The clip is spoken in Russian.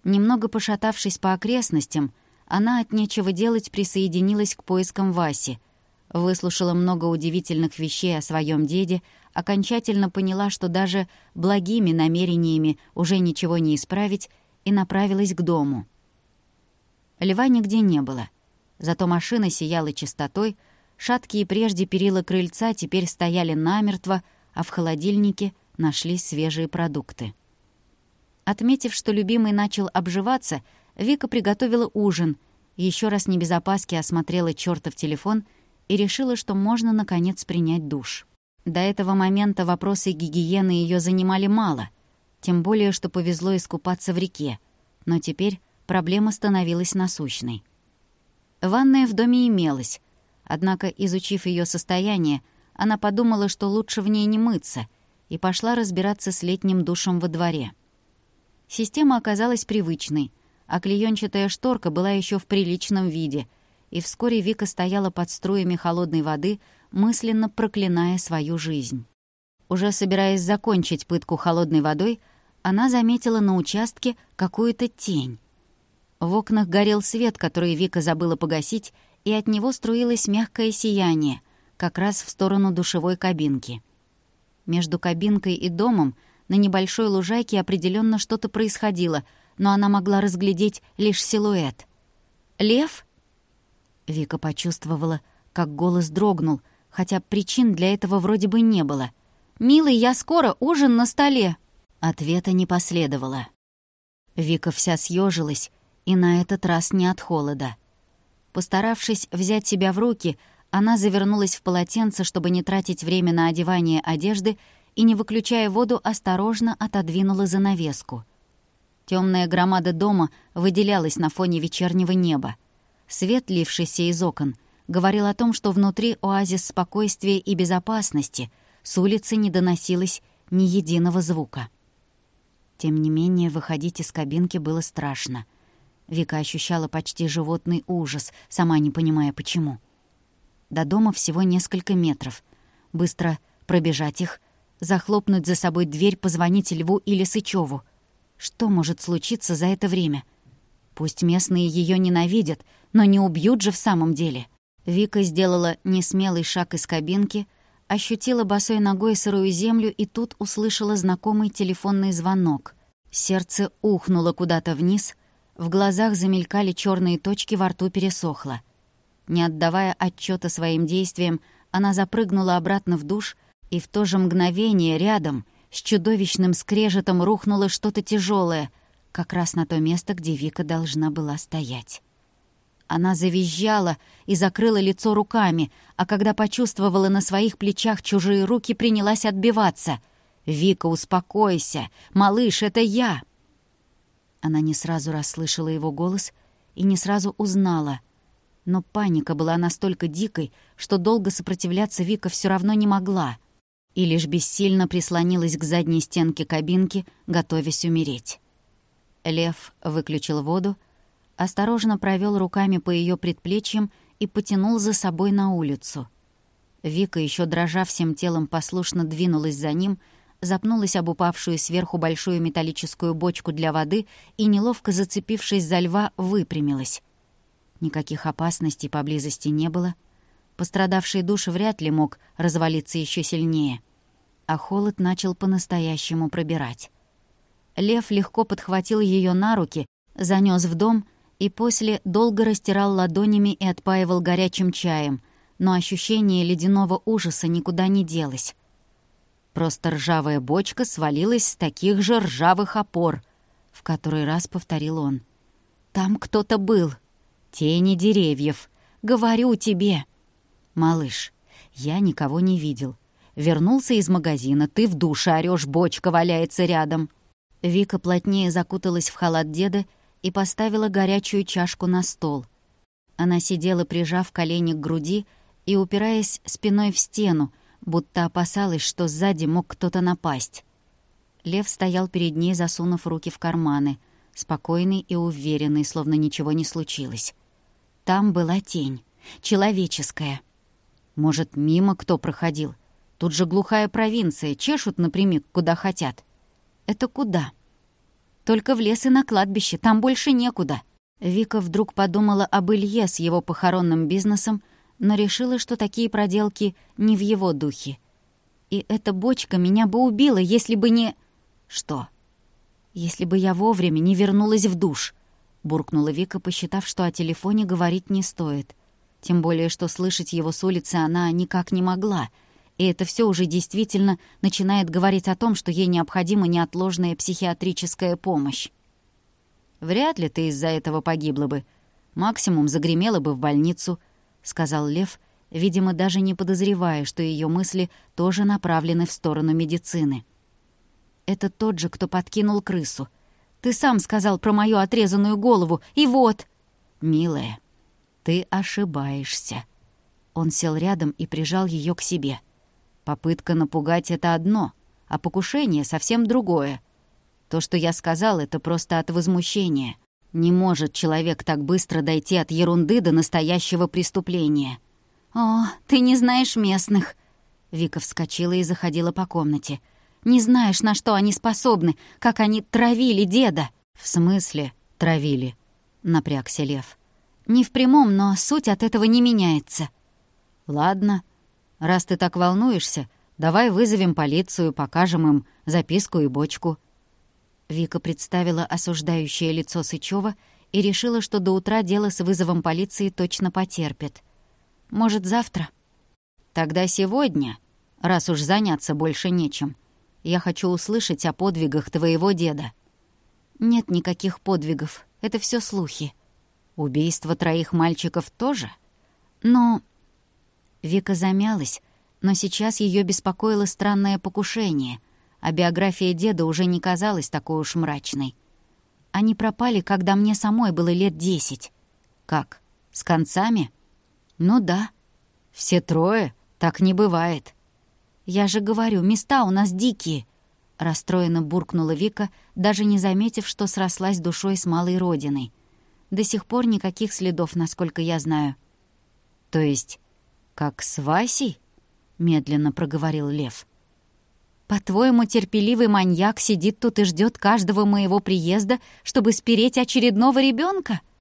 Немного пошатавшись по окрестностям, она от нечего делать присоединилась к поискам Васи, выслушала много удивительных вещей о своем деде, окончательно поняла, что даже благими намерениями уже ничего не исправить, и направилась к дому. Льва нигде не было, зато машина сияла чистотой, шаткие прежде перила крыльца теперь стояли намертво, а в холодильнике нашлись свежие продукты. Отметив, что любимый начал обживаться, Вика приготовила ужин, еще раз не без опаски осмотрела чёртов телефон и решила, что можно, наконец, принять душ. До этого момента вопросы гигиены её занимали мало, тем более, что повезло искупаться в реке, но теперь проблема становилась насущной. Ванная в доме имелась, однако, изучив её состояние, она подумала, что лучше в ней не мыться, и пошла разбираться с летним душем во дворе. Система оказалась привычной, а клеёнчатая шторка была ещё в приличном виде, и вскоре Вика стояла под струями холодной воды, мысленно проклиная свою жизнь. Уже собираясь закончить пытку холодной водой, она заметила на участке какую-то тень. В окнах горел свет, который Вика забыла погасить, и от него струилось мягкое сияние, как раз в сторону душевой кабинки. Между кабинкой и домом на небольшой лужайке определенно что-то происходило, но она могла разглядеть лишь силуэт. «Лев?» Вика почувствовала, как голос дрогнул, хотя причин для этого вроде бы не было. «Милый, я скоро, ужин на столе!» Ответа не последовало. Вика вся съежилась, и на этот раз не от холода. Постаравшись взять себя в руки, она завернулась в полотенце, чтобы не тратить время на одевание одежды, и, не выключая воду, осторожно отодвинула занавеску. Темная громада дома выделялась на фоне вечернего неба. Свет, лившийся из окон, говорил о том, что внутри оазис спокойствия и безопасности, с улицы не доносилось ни единого звука. Тем не менее, выходить из кабинки было страшно. Вика ощущала почти животный ужас, сама не понимая, почему. До дома всего несколько метров. Быстро пробежать их, захлопнуть за собой дверь, позвонить Льву или Сычёву. Что может случиться за это время? Пусть местные её ненавидят, но не убьют же в самом деле. Вика сделала несмелый шаг из кабинки, ощутила босой ногой сырую землю и тут услышала знакомый телефонный звонок. Сердце ухнуло куда-то вниз, в глазах замелькали чёрные точки, во рту пересохло. Не отдавая отчёта своим действиям, она запрыгнула обратно в душ, и в то же мгновение рядом с чудовищным скрежетом рухнуло что-то тяжелое, как раз на то место, где Вика должна была стоять. Она завизжала и закрыла лицо руками, а когда почувствовала на своих плечах чужие руки, принялась отбиваться. «Вика, успокойся! Малыш, это я!» Она не сразу расслышала его голос и не сразу узнала. Но паника была настолько дикой, что долго сопротивляться Вика все равно не могла, и лишь бессильно прислонилась к задней стенке кабинки, готовясь умереть. Лев выключил воду, осторожно провёл руками по её предплечьям и потянул за собой на улицу. Вика, ещё дрожа всем телом, послушно двинулась за ним, запнулась об упавшую сверху большую металлическую бочку для воды и, неловко зацепившись за Льва, выпрямилась. Никаких опасностей поблизости не было. Пострадавший душ вряд ли мог развалиться ещё сильнее. А холод начал по-настоящему пробирать. Лев легко подхватил её на руки, занёс в дом и после долго растирал ладонями и отпаивал горячим чаем, но ощущение ледяного ужаса никуда не делось. Просто ржавая бочка свалилась с таких же ржавых опор, в который раз повторил он. «Там кто-то был. Тени деревьев. Говорю тебе». «Малыш, я никого не видел. Вернулся из магазина, ты в душе орёшь, бочка валяется рядом». Вика плотнее закуталась в халат деда и поставила горячую чашку на стол. Она сидела, прижав колени к груди и упираясь спиной в стену, будто опасалась, что сзади мог кто-то напасть. Лев стоял перед ней, засунув руки в карманы, спокойный и уверенный, словно ничего не случилось. Там была тень, человеческая. Может, мимо кто проходил? Тут же глухая провинция, чешут напрямик, куда хотят. Это куда? Только в лес и на кладбище, там больше некуда». Вика вдруг подумала об Илье с его похоронным бизнесом, но решила, что такие проделки не в его духе. «И эта бочка меня бы убила, если бы не...» «Что?» «Если бы я вовремя не вернулась в душ», — буркнула Вика, посчитав, что о телефоне говорить не стоит. Тем более, что слышать его с улицы она никак не могла, и это все уже действительно начинает говорить о том, что ей необходима неотложная психиатрическая помощь. «Вряд ли ты из-за этого погибла бы. Максимум загремела бы в больницу», — сказал Лев, видимо, даже не подозревая, что ее мысли тоже направлены в сторону медицины. «Это тот же, кто подкинул крысу. Ты сам сказал про мою отрезанную голову, и вот...» «Милая, ты ошибаешься». Он сел рядом и прижал ее к себе. «Попытка напугать — это одно, а покушение — совсем другое. То, что я сказал, это просто от возмущения. Не может человек так быстро дойти от ерунды до настоящего преступления». «О, ты не знаешь местных!» Вика вскочила и заходила по комнате. «Не знаешь, на что они способны, как они травили деда!» «В смысле травили?» — напрягся Лев. «Не в прямом, но суть от этого не меняется». «Ладно, раз ты так волнуешься, давай вызовем полицию, покажем им записку и бочку». Вика представила осуждающее лицо Сычёва и решила, что до утра дело с вызовом полиции точно потерпит. «Может, завтра?» «Тогда сегодня, раз уж заняться больше нечем. Я хочу услышать о подвигах твоего деда». «Нет никаких подвигов, это все слухи». «Убийство 3 мальчиков тоже?» «Но...» Вика замялась, но сейчас ее беспокоило странное покушение, а биография деда уже не казалась такой уж мрачной. «Они пропали, когда мне самой было лет 10. «Как, с концами?» «Ну да». «Все 3? Так не бывает». «Я же говорю, места у нас дикие», — расстроенно буркнула Вика, даже не заметив, что срослась душой с малой родиной. «До сих пор никаких следов, насколько я знаю». «То есть, как с Васей?» — медленно проговорил Лев. «По-твоему, терпеливый маньяк сидит тут и ждет каждого моего приезда, чтобы спереть очередного ребенка?